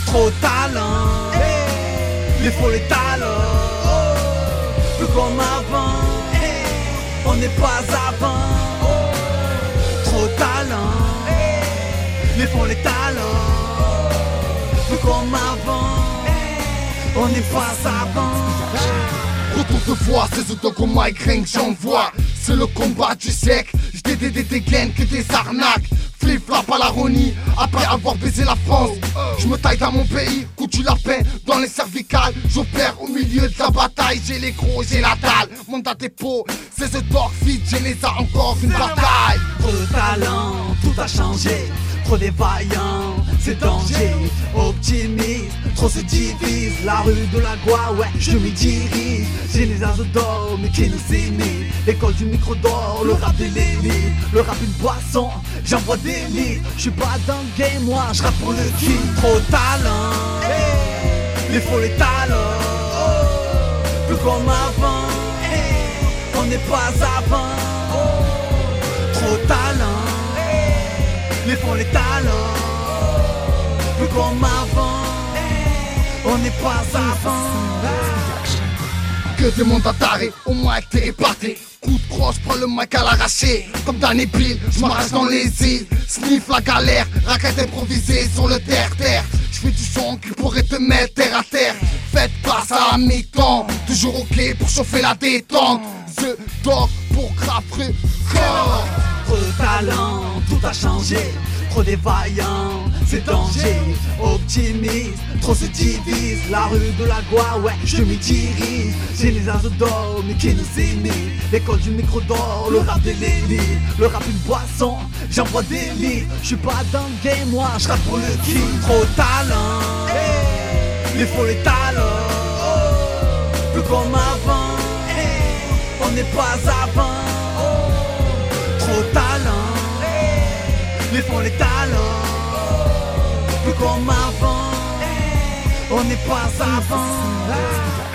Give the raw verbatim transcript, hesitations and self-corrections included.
Trop de talent, il faut les talents. Plus comme avant, on n'est pas avant. Trop de talent, il faut les talents. Plus comme avant, on n'est pas avant. Retour de voix, ces autos comme Mike Ring, j'envoie. C'est le combat du siècle, j'dé des des des gaines que des arnaques. Flip flap à la Ronnie, après avoir baisé la France. Je me taille dans mon pays, coutu la paix dans les cervicales. J'opère au milieu de la bataille, j'ai les gros, j'ai la dalle. Mandat dépôt, c'est ce dog fit, j'ai les a encore une bataille. Trop de talent, tout a changé. Trop défaillant, c'est danger. Optimiste, trop se divise. La rue de la Goie, ouais, je m'y dirige. J'ai les azos d'or, mais qui nous imitent. L'école du micro d'or, le rap de l'élite. Le rap une boisson, j'envoie des litres. J'suis pas dans le game, moi, j'rappe pour le kiff. Trop de talent, il faut les talents. Plus comme avant, on n'est pas avant. Trop de talent, ils font les talents. Plus comme avant, on n'est pas avant. Que des mandats d'arrêt, au moins que t'es épaté. Coup de crosse, prends le mic à l'arraché. Comme Danny Bill, j'm'arrache dans les îles. Sniff la galère, raquette improvisée sur le terre-terre. J'fais du son qui pourrait te mettre terre à terre. Faites place à la mi-temps, toujours ok pour chauffer la détente. The Dog pour grave corps. Trop de talent, tout a changé. Trop défaillant, c'est danger. Optimiste, trop se divise. La rue de la Goie, ouais, je m'y dirige. J'ai les azos d'or, mais qui nous imitent. L'école du micro d'or, le rap de l'élite. Le rap une boisson, j'envoie des litres. J'suis pas dans le game, moi, j'rappe pour le kiff. Trop de talent, il faut les talents. Plus comme avant, on n'est pas avant. Trop de talent, ils font les talents. Plus comme avant, on n'est pas avant.